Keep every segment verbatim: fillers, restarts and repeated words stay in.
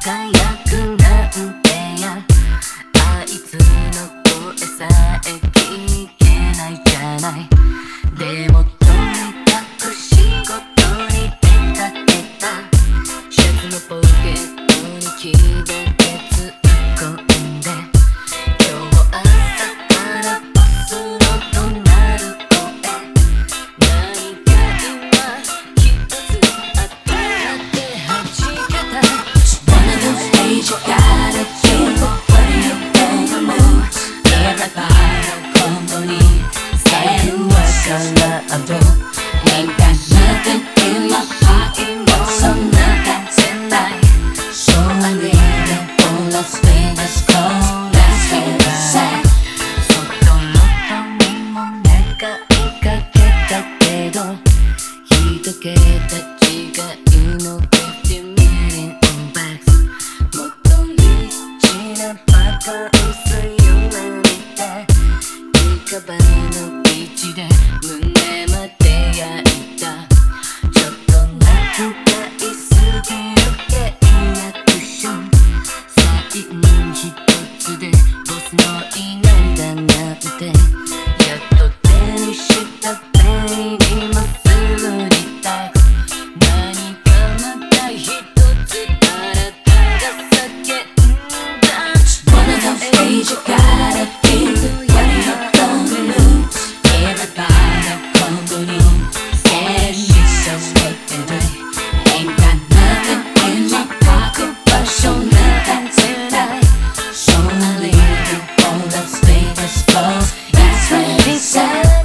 輝くなんてや、あいつの声さえ聞けないじゃない。でもとにかく仕事に出かけた。シャツのポケットに気分で突っ込んで、今日朝からボスの怒鳴る声、何か今一つあったって弾けた。 One of those days you gotta feel what you gonna lose. Everybody come in, say what's gonna do. Ain't got nothing in my pocket, but some nothing tonight. So I leave it for Las Vegas, cause that's where it's at. 外の髪も願いかけたけど、一桁違いのフィフティーミリオンバックス。もっとリッチなバカ薄い夢見て、近場のビーチで胸まで焼いた。ちょっと仲買いすぎる契約書、サイン一つでボスのいないだなんて、やっと手にしたペイにもすぐにタックス。何かまた一つ体が叫んだ。 One of those days you gotta feel what you gonna lose. Everybody come in, say this is what they do. Ain't got nothing in my pocket, but show nothing tonight. So I leave it for Las Vegas, cause that's where it's at.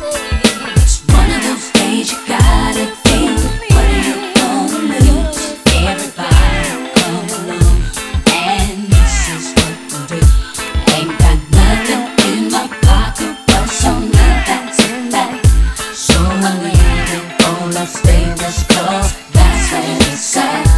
One of those days you gotta feel what you gonna lose. Everybody come along, and this is what we do. Ain't got nothing in my pocket, but show nothing tonight. So I leave it for Las Vegas, cause that's where it's at.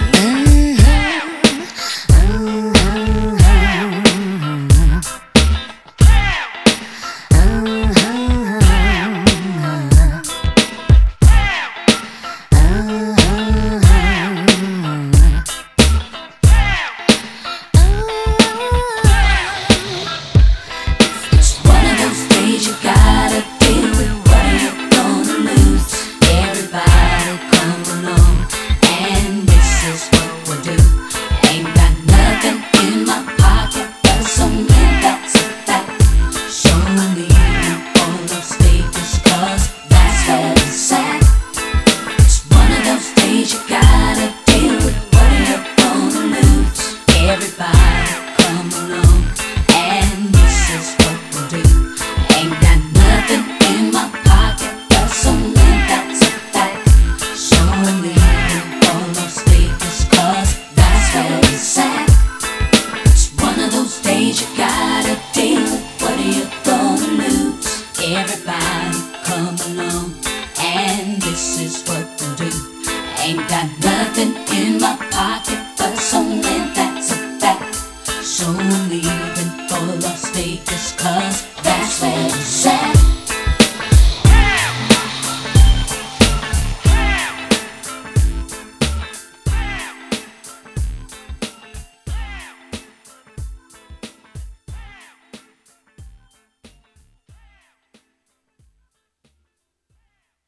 One of those days you gotta deal with what you gonna lose. Everybody come along, and this is what we do. Ain't got nothing in my pocket, but some that's a fact. So I leave you on Las Vegas, cause that's where it's at. It's one of those days you gotta deal with what you gonna lose. Everybody come along, and this is what we do. Ain't got nothing in my pocket, but some that's a fact. So I leave it for Las Vegas, cause that's where it's at. It's one of those days you gotta deal with what you gonna lose. Everybody come along, and this is what we do. Ain't got nothing in my pocket, but some that's a fact. So I'm leaving for Las Vegas, cause that's where it's at.